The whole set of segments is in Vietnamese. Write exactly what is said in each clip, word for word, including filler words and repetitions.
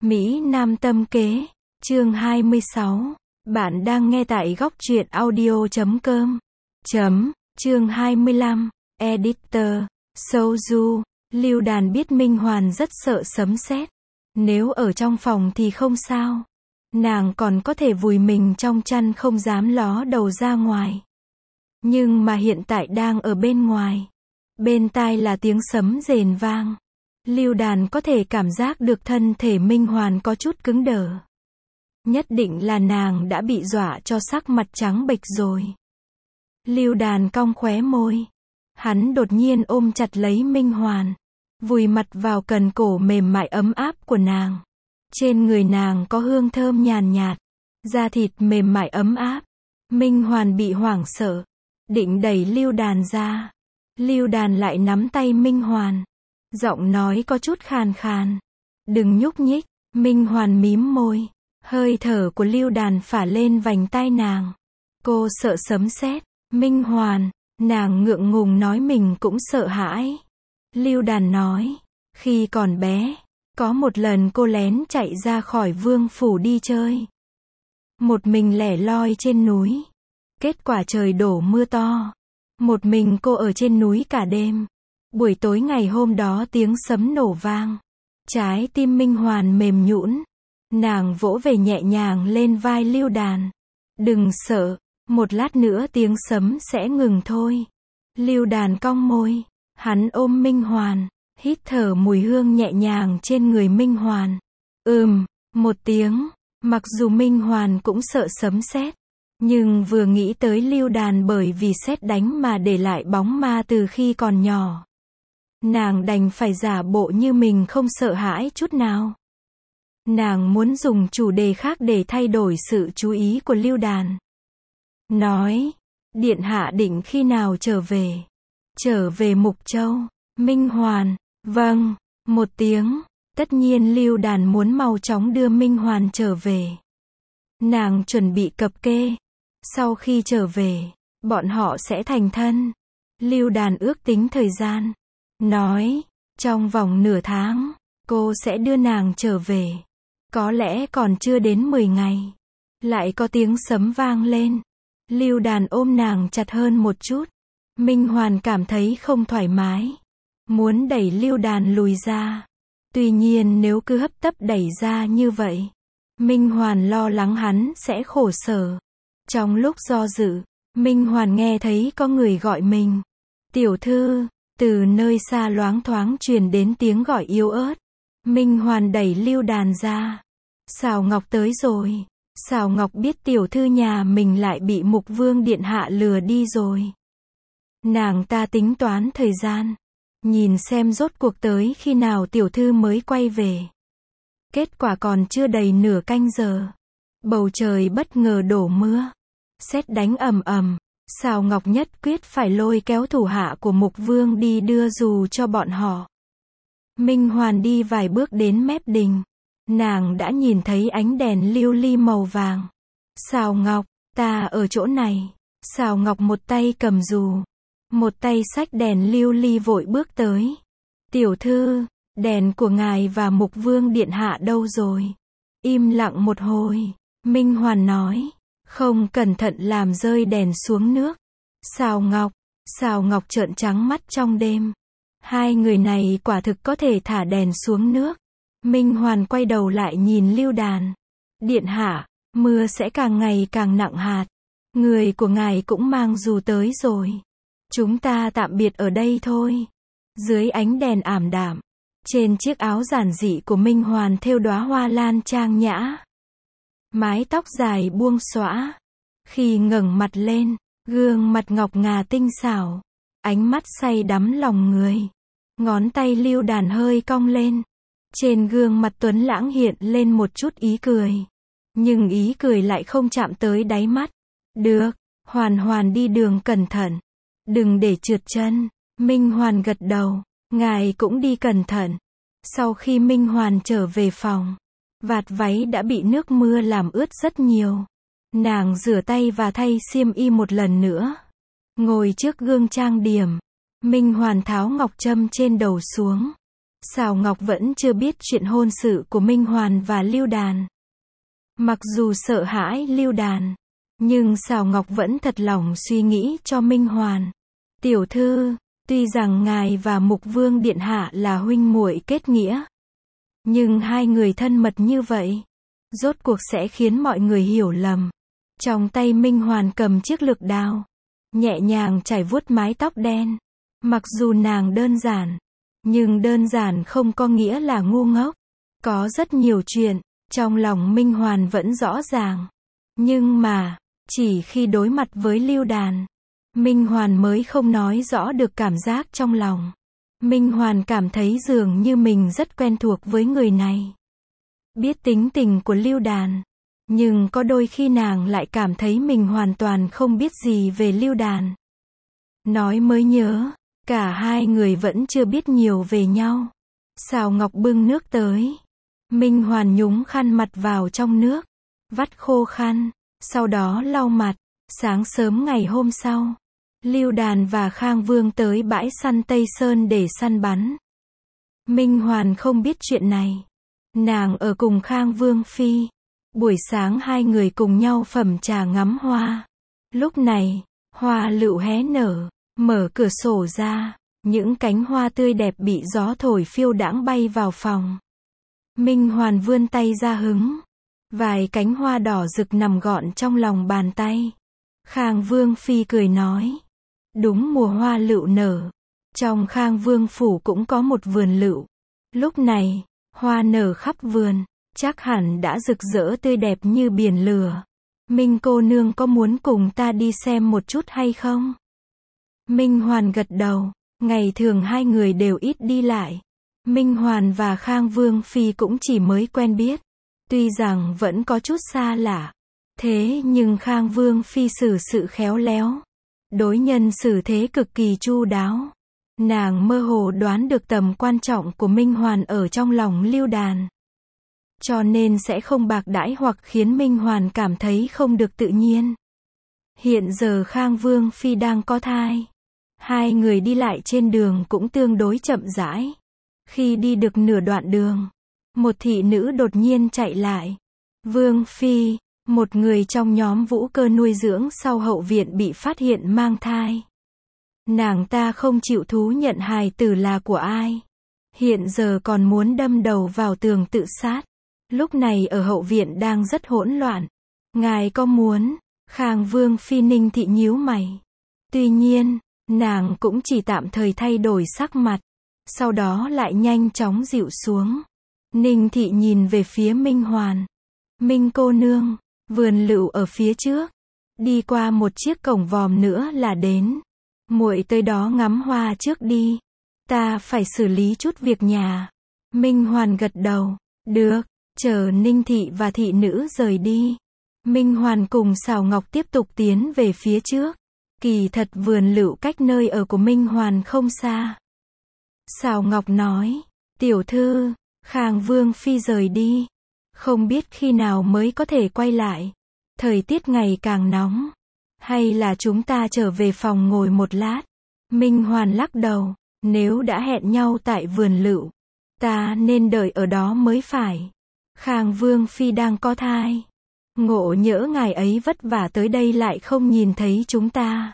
Mỹ Nam tâm kế, chương hai mươi sáu. Bạn đang nghe tại góc truyện audio chấm com. Chấm, chương hai mươi lăm. Editor, Soju, Lưu Đàn biết Minh Hoàn rất sợ sấm sét. Nếu ở trong phòng thì không sao. Nàng còn có thể vùi mình trong chăn không dám ló đầu ra ngoài. Nhưng mà hiện tại đang ở bên ngoài. Bên tai là tiếng sấm rền vang. Lưu Đàn có thể cảm giác được thân thể Minh Hoàn có chút cứng đờ. Nhất định là nàng đã bị dọa cho sắc mặt trắng bệch rồi. Lưu Đàn cong khóe môi. Hắn đột nhiên ôm chặt lấy Minh Hoàn. Vùi mặt vào cần cổ mềm mại ấm áp của nàng. Trên người nàng có hương thơm nhàn nhạt. Da thịt mềm mại ấm áp. Minh Hoàn bị hoảng sợ. Định đẩy Lưu Đàn ra. Lưu Đàn lại nắm tay Minh Hoàn. Giọng nói có chút khàn khàn. Đừng nhúc nhích. Minh Hoàn mím môi. Hơi thở của Lưu Đàn phả lên vành tai nàng. Cô sợ sấm sét. Minh Hoàn. Nàng ngượng ngùng nói mình cũng sợ hãi. Lưu Đàn nói. Khi còn bé, có một lần cô lén chạy ra khỏi vương phủ đi chơi. Một mình lẻ loi trên núi. Kết quả trời đổ mưa to. Một mình cô ở trên núi cả đêm. Buổi tối ngày hôm đó tiếng sấm nổ vang. Trái tim Minh Hoàn mềm nhũn. Nàng vỗ về nhẹ nhàng lên vai Lưu Đàn. Đừng sợ, một lát nữa tiếng sấm sẽ ngừng thôi. Lưu Đàn cong môi. Hắn ôm Minh Hoàn, hít thở mùi hương nhẹ nhàng trên người Minh Hoàn. Ừm, một tiếng. Mặc dù Minh Hoàn cũng sợ sấm sét, nhưng vừa nghĩ tới Lưu Đàn bởi vì sét đánh mà để lại bóng ma từ khi còn nhỏ. Nàng đành phải giả bộ như mình không sợ hãi chút nào. Nàng muốn dùng chủ đề khác để thay đổi sự chú ý của Lưu Đàn. Nói, điện hạ định khi nào trở về? Trở về Mục Châu. Minh Hoàn, vâng, một tiếng. Tất nhiên Lưu Đàn muốn mau chóng đưa Minh Hoàn trở về. Nàng chuẩn bị cập kê. Sau khi trở về, bọn họ sẽ thành thân. Lưu Đàn ước tính thời gian. Nói, trong vòng nửa tháng, cô sẽ đưa nàng trở về. Có lẽ còn chưa đến mười ngày. Lại có tiếng sấm vang lên. Lưu Đàn ôm nàng chặt hơn một chút. Minh Hoàn cảm thấy không thoải mái. Muốn đẩy Lưu Đàn lùi ra. Tuy nhiên nếu cứ hấp tấp đẩy ra như vậy, Minh Hoàn lo lắng hắn sẽ khổ sở. Trong lúc do dự, Minh Hoàn nghe thấy có người gọi mình. Tiểu thư. Từ nơi xa loáng thoáng truyền đến tiếng gọi yếu ớt. Minh Hoàn đẩy Lưu Đàn ra. Sào Ngọc tới rồi. Sào Ngọc biết tiểu thư nhà mình lại bị Mục Vương điện hạ lừa đi rồi. Nàng ta tính toán thời gian. Nhìn xem rốt cuộc tới khi nào tiểu thư mới quay về. Kết quả còn chưa đầy nửa canh giờ. Bầu trời bất ngờ đổ mưa. Sét đánh ầm ầm. Sào Ngọc nhất quyết phải lôi kéo thủ hạ của Mục Vương đi đưa dù cho bọn họ. Minh Hoàn đi vài bước đến mép đình. Nàng đã nhìn thấy ánh đèn lưu ly màu vàng. Sào Ngọc, ta ở chỗ này. Sào Ngọc một tay cầm dù. Một tay xách đèn lưu ly vội bước tới. Tiểu thư, đèn của ngài và Mục Vương điện hạ đâu rồi? Im lặng một hồi. Minh Hoàn nói. Không cẩn thận làm rơi đèn xuống nước. Sào Ngọc. Sào Ngọc trợn trắng mắt trong đêm. Hai người này quả thực có thể thả đèn xuống nước. Minh Hoàn quay đầu lại nhìn Lưu Đàn. Điện hạ, mưa sẽ càng ngày càng nặng hạt. Người của ngài cũng mang dù tới rồi. Chúng ta tạm biệt ở đây thôi. Dưới ánh đèn ảm đạm, trên chiếc áo giản dị của Minh Hoàn thêu đóa hoa lan trang nhã. Mái tóc dài buông xõa. Khi ngẩng mặt lên, gương mặt ngọc ngà tinh xảo. Ánh mắt say đắm lòng người. Ngón tay Lưu Đàn hơi cong lên. Trên gương mặt tuấn lãng hiện lên một chút ý cười. Nhưng ý cười lại không chạm tới đáy mắt. Được, Hoàn Hoàn đi đường cẩn thận. Đừng để trượt chân. Minh Hoàn gật đầu. Ngài cũng đi cẩn thận. Sau khi Minh Hoàn trở về phòng, vạt váy đã bị nước mưa làm ướt rất nhiều. Nàng rửa tay và thay xiêm y một lần nữa. Ngồi trước gương trang điểm. Minh Hoàn tháo ngọc trâm trên đầu xuống. Sào Ngọc vẫn chưa biết chuyện hôn sự của Minh Hoàn và Lưu Đàn. Mặc dù sợ hãi Lưu Đàn, nhưng Sào Ngọc vẫn thật lòng suy nghĩ cho Minh Hoàn. Tiểu thư, tuy rằng ngài và Mục Vương Điện Hạ là huynh muội kết nghĩa, nhưng hai người thân mật như vậy, rốt cuộc sẽ khiến mọi người hiểu lầm. Trong tay Minh Hoàn cầm chiếc lược đao, nhẹ nhàng chải vuốt mái tóc đen. Mặc dù nàng đơn giản, nhưng đơn giản không có nghĩa là ngu ngốc. Có rất nhiều chuyện, trong lòng Minh Hoàn vẫn rõ ràng. Nhưng mà, chỉ khi đối mặt với Lưu Đàn, Minh Hoàn mới không nói rõ được cảm giác trong lòng. Minh Hoàn cảm thấy dường như mình rất quen thuộc với người này. Biết tính tình của Lưu Đàn, nhưng có đôi khi nàng lại cảm thấy mình hoàn toàn không biết gì về Lưu Đàn. Nói mới nhớ, cả hai người vẫn chưa biết nhiều về nhau. Sào Ngọc bưng nước tới. Minh Hoàn nhúng khăn mặt vào trong nước, vắt khô khăn, sau đó lau mặt. Sáng sớm ngày hôm sau, Lưu Đàn và Khang Vương tới bãi săn Tây Sơn để săn bắn. Minh Hoàn không biết chuyện này. Nàng ở cùng Khang Vương Phi. Buổi sáng hai người cùng nhau phẩm trà ngắm hoa. Lúc này, hoa lựu hé nở, mở cửa sổ ra, những cánh hoa tươi đẹp bị gió thổi phiêu đãng bay vào phòng. Minh Hoàn vươn tay ra hứng. Vài cánh hoa đỏ rực nằm gọn trong lòng bàn tay. Khang Vương Phi cười nói. Đúng mùa hoa lựu nở. Trong Khang Vương phủ cũng có một vườn lựu. Lúc này, hoa nở khắp vườn, chắc hẳn đã rực rỡ tươi đẹp như biển lửa. Minh cô nương có muốn cùng ta đi xem một chút hay không? Minh Hoàn gật đầu. Ngày thường hai người đều ít đi lại. Minh Hoàn và Khang Vương Phi cũng chỉ mới quen biết. Tuy rằng vẫn có chút xa lạ. Thế nhưng Khang Vương Phi xử sự khéo léo. Đối nhân xử thế cực kỳ chu đáo. Nàng mơ hồ đoán được tầm quan trọng của Minh Hoàn ở trong lòng Lưu Đàn. Cho nên sẽ không bạc đãi hoặc khiến Minh Hoàn cảm thấy không được tự nhiên. Hiện giờ Khang Vương Phi đang có thai. Hai người đi lại trên đường cũng tương đối chậm rãi. Khi đi được nửa đoạn đường, một thị nữ đột nhiên chạy lại. Vương Phi, một người trong nhóm Vũ Cơ nuôi dưỡng sau hậu viện bị phát hiện mang thai. Nàng ta không chịu thú nhận hài tử là của ai. Hiện giờ còn muốn đâm đầu vào tường tự sát. Lúc này ở hậu viện đang rất hỗn loạn. Ngài có muốn? Khang Vương Phi Ninh thị nhíu mày. Tuy nhiên, nàng cũng chỉ tạm thời thay đổi sắc mặt. Sau đó lại nhanh chóng dịu xuống. Ninh thị nhìn về phía Minh Hoàn. Minh cô nương, vườn lựu ở phía trước. Đi qua một chiếc cổng vòm nữa là đến. Muội tới đó ngắm hoa trước đi. Ta phải xử lý chút việc nhà. Minh Hoàn gật đầu. Được, chờ Ninh thị và thị nữ rời đi. Minh Hoàn cùng Sào Ngọc tiếp tục tiến về phía trước. Kỳ thật vườn lựu cách nơi ở của Minh Hoàn không xa. Sào Ngọc nói. Tiểu thư, Khang Vương Phi rời đi. Không biết khi nào mới có thể quay lại. Thời tiết ngày càng nóng. Hay là chúng ta trở về phòng ngồi một lát? Minh Hoàn lắc đầu. Nếu đã hẹn nhau tại vườn lựu, ta nên đợi ở đó mới phải. Khang Vương Phi đang có thai. Ngộ nhỡ ngài ấy vất vả tới đây lại không nhìn thấy chúng ta.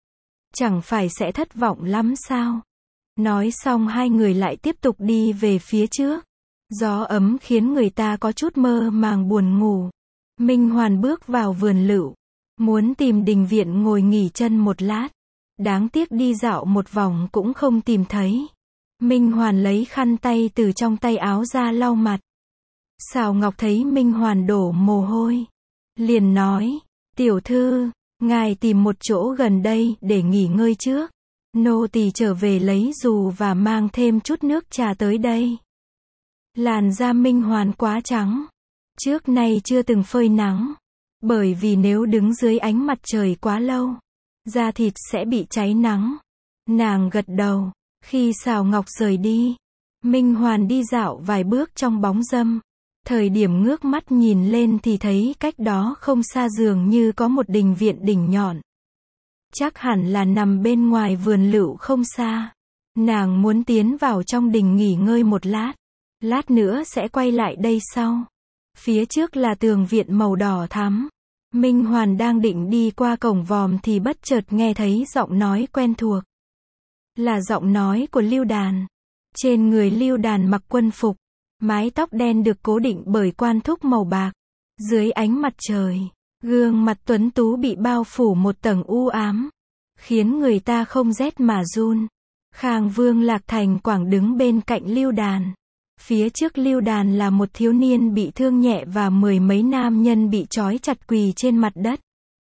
Chẳng phải sẽ thất vọng lắm sao? Nói xong hai người lại tiếp tục đi về phía trước. Gió ấm khiến người ta có chút mơ màng buồn ngủ. Minh Hoàn bước vào vườn lựu. Muốn tìm đình viện ngồi nghỉ chân một lát. Đáng tiếc đi dạo một vòng cũng không tìm thấy. Minh Hoàn lấy khăn tay từ trong tay áo ra lau mặt. Sào Ngọc thấy Minh Hoàn đổ mồ hôi. Liền nói. Tiểu thư, ngài tìm một chỗ gần đây để nghỉ ngơi trước. Nô tỳ trở về lấy dù và mang thêm chút nước trà tới đây. Làn da Minh Hoàn quá trắng. Trước nay chưa từng phơi nắng. Bởi vì nếu đứng dưới ánh mặt trời quá lâu, da thịt sẽ bị cháy nắng. Nàng gật đầu. Khi Sào Ngọc rời đi, Minh Hoàn đi dạo vài bước trong bóng râm. Thời điểm ngước mắt nhìn lên thì thấy cách đó không xa dường như có một đình viện đỉnh nhọn. Chắc hẳn là nằm bên ngoài vườn lựu không xa. Nàng muốn tiến vào trong đình nghỉ ngơi một lát. Lát nữa sẽ quay lại đây sau. Phía trước là tường viện màu đỏ thắm. Minh Hoàn đang định đi qua cổng vòm thì bất chợt nghe thấy giọng nói quen thuộc. Là giọng nói của Lưu Đàn. Trên người Lưu Đàn mặc quân phục. Mái tóc đen được cố định bởi quan thúc màu bạc. Dưới ánh mặt trời, gương mặt tuấn tú bị bao phủ một tầng u ám, khiến người ta không rét mà run. Khang Vương Lạc Thành Quảng đứng bên cạnh Lưu Đàn. Phía trước Lưu Đàn là một thiếu niên bị thương nhẹ và mười mấy nam nhân bị trói chặt quỳ trên mặt đất.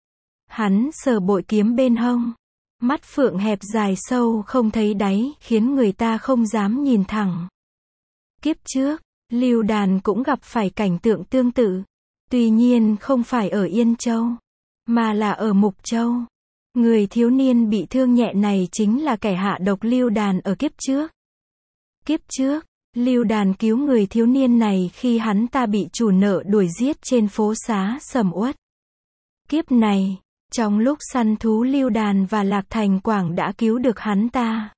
Hắn sờ bội kiếm bên hông. Mắt phượng hẹp dài sâu không thấy đáy, khiến người ta không dám nhìn thẳng. Kiếp trước, Lưu Đàn cũng gặp phải cảnh tượng tương tự. Tuy nhiên không phải ở Yên Châu, mà là ở Mục Châu. Người thiếu niên bị thương nhẹ này chính là kẻ hạ độc Lưu Đàn ở kiếp trước. Kiếp trước, Lưu Đàn cứu người thiếu niên này khi hắn ta bị chủ nợ đuổi giết trên phố xá sầm uất. Kiếp này, trong lúc săn thú Lưu Đàn và Lạc Thành Quảng đã cứu được hắn ta.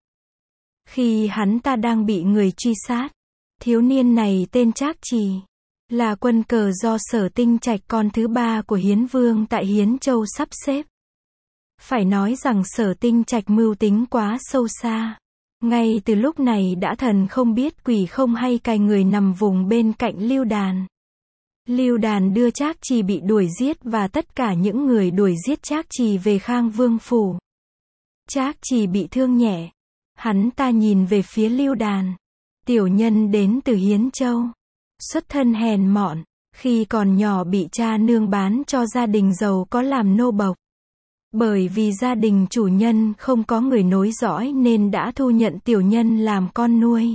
Khi hắn ta đang bị người truy sát, thiếu niên này tên Trác Trì, là quân cờ do Sở Tinh Trạch con thứ ba của Hiến Vương tại Hiến Châu sắp xếp. Phải nói rằng Sở Tinh Trạch mưu tính quá sâu xa. Ngay từ lúc này đã thần không biết quỷ không hay cài người nằm vùng bên cạnh Lưu Đàn. Lưu Đàn đưa Trác Trì bị đuổi giết và tất cả những người đuổi giết Trác Trì về Khang Vương phủ. Trác Trì bị thương nhẹ. Hắn ta nhìn về phía Lưu Đàn. Tiểu nhân đến từ Hiến Châu. Xuất thân hèn mọn. Khi còn nhỏ bị cha nương bán cho gia đình giàu có làm nô bộc. Bởi vì gia đình chủ nhân không có người nối dõi nên đã thu nhận tiểu nhân làm con nuôi.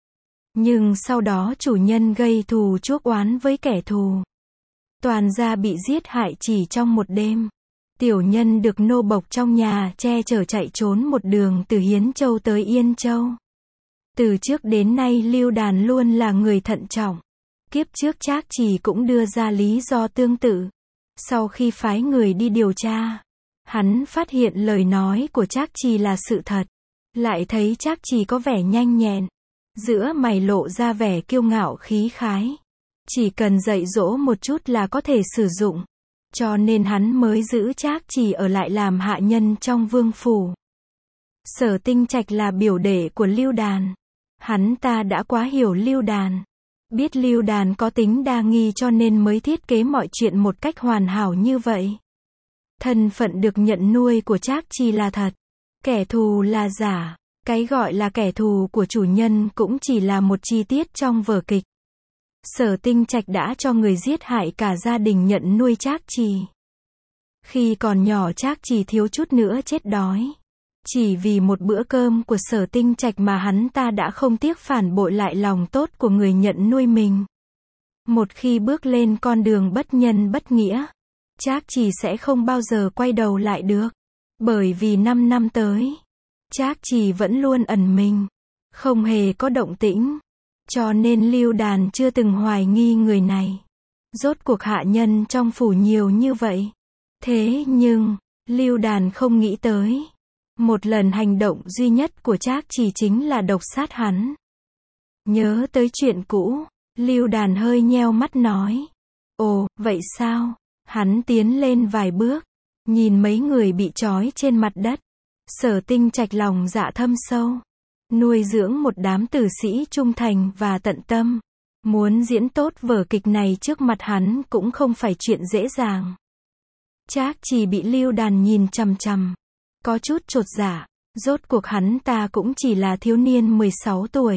Nhưng sau đó chủ nhân gây thù chuốc oán với kẻ thù. Toàn gia bị giết hại chỉ trong một đêm. Tiểu nhân được nô bộc trong nhà che chở chạy trốn một đường từ Hiến Châu tới Yên Châu. Từ trước đến nay Lưu Đàn luôn là người thận trọng. Kiếp trước Trác Trì cũng đưa ra lý do tương tự. Sau khi phái người đi điều tra, hắn phát hiện lời nói của Trác Trì là sự thật. Lại thấy Trác Trì có vẻ nhanh nhẹn. Giữa mày lộ ra vẻ kiêu ngạo khí khái. Chỉ cần dạy dỗ một chút là có thể sử dụng. Cho nên hắn mới giữ Trác Trì ở lại làm hạ nhân trong vương phủ. Sở Tinh Trạch là biểu đệ của Lưu Đàn. Hắn ta đã quá hiểu Lưu Đàn. Biết Lưu Đàn có tính đa nghi cho nên mới thiết kế mọi chuyện một cách hoàn hảo như vậy. Thân phận được nhận nuôi của Trác Trì là thật. Kẻ thù là giả. Cái gọi là kẻ thù của chủ nhân cũng chỉ là một chi tiết trong vở kịch. Sở Tinh Trạch đã cho người giết hại cả gia đình nhận nuôi Trác Trì. Khi còn nhỏ Trác Trì thiếu chút nữa chết đói. Chỉ vì một bữa cơm của Sở Tinh Trạch mà hắn ta đã không tiếc phản bội lại lòng tốt của người nhận nuôi mình. Một khi bước lên con đường bất nhân bất nghĩa, Trác Trì sẽ không bao giờ quay đầu lại được. Bởi vì năm năm tới, Trác Trì vẫn luôn ẩn mình, không hề có động tĩnh. Cho nên Lưu Đàn chưa từng hoài nghi người này. Rốt cuộc hạ nhân trong phủ nhiều như vậy. Thế nhưng, Lưu Đàn không nghĩ tới. Một lần hành động duy nhất của Trác Trì chính là độc sát hắn. Nhớ tới chuyện cũ, Lưu Đàn hơi nheo mắt nói. Ồ, vậy sao? Hắn tiến lên vài bước, nhìn mấy người bị trói trên mặt đất. Sở Tinh Trạch lòng dạ thâm sâu. Nuôi dưỡng một đám tử sĩ trung thành và tận tâm. Muốn diễn tốt vở kịch này trước mặt hắn cũng không phải chuyện dễ dàng. Trác Trì bị Lưu Đàn nhìn chằm chằm. Có chút chột dạ. Rốt cuộc hắn ta cũng chỉ là thiếu niên mười sáu tuổi.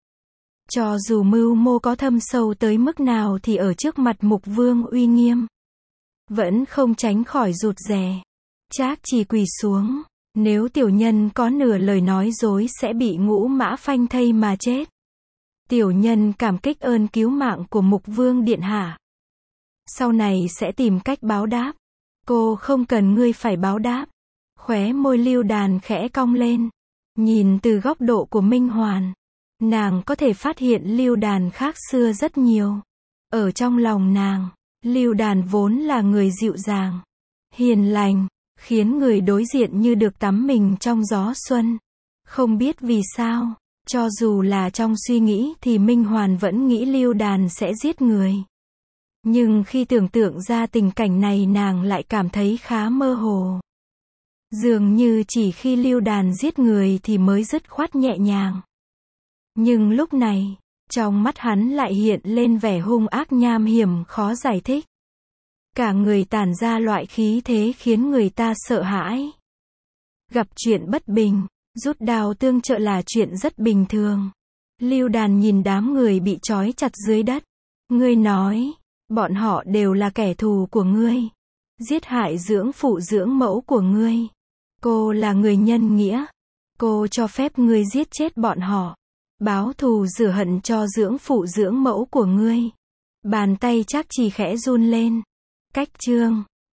Cho dù mưu mô có thâm sâu tới mức nào thì ở trước mặt Mục Vương uy nghiêm, vẫn không tránh khỏi rụt rè. Trác Trì quỳ xuống. Nếu tiểu nhân có nửa lời nói dối sẽ bị ngũ mã phanh thây mà chết. Tiểu nhân cảm kích ơn cứu mạng của Mục Vương điện hạ. Sau này sẽ tìm cách báo đáp. Cô không cần ngươi phải báo đáp. Khóe môi Lưu Đàn khẽ cong lên. Nhìn từ góc độ của Minh Hoàn, nàng có thể phát hiện Lưu Đàn khác xưa rất nhiều. Ở trong lòng nàng, Lưu Đàn vốn là người dịu dàng, hiền lành, khiến người đối diện như được tắm mình trong gió xuân. Không biết vì sao, cho dù là trong suy nghĩ thì Minh Hoàn vẫn nghĩ Lưu Đàn sẽ giết người. Nhưng khi tưởng tượng ra tình cảnh này nàng lại cảm thấy khá mơ hồ. Dường như chỉ khi Lưu Đàn giết người thì mới dứt khoát nhẹ nhàng. Nhưng lúc này, trong mắt hắn lại hiện lên vẻ hung ác nham hiểm khó giải thích. Cả người tản ra loại khí thế khiến người ta sợ hãi. Gặp chuyện bất bình, rút đao tương trợ là chuyện rất bình thường. Lưu Đàn nhìn đám người bị trói chặt dưới đất. Ngươi nói, bọn họ đều là kẻ thù của ngươi. Giết hại dưỡng phụ dưỡng mẫu của ngươi. Cô là người nhân nghĩa. Cô cho phép ngươi giết chết bọn họ. Báo thù rửa hận cho dưỡng phụ dưỡng mẫu của ngươi. Bàn tay Trác Trì khẽ run lên. Cách chương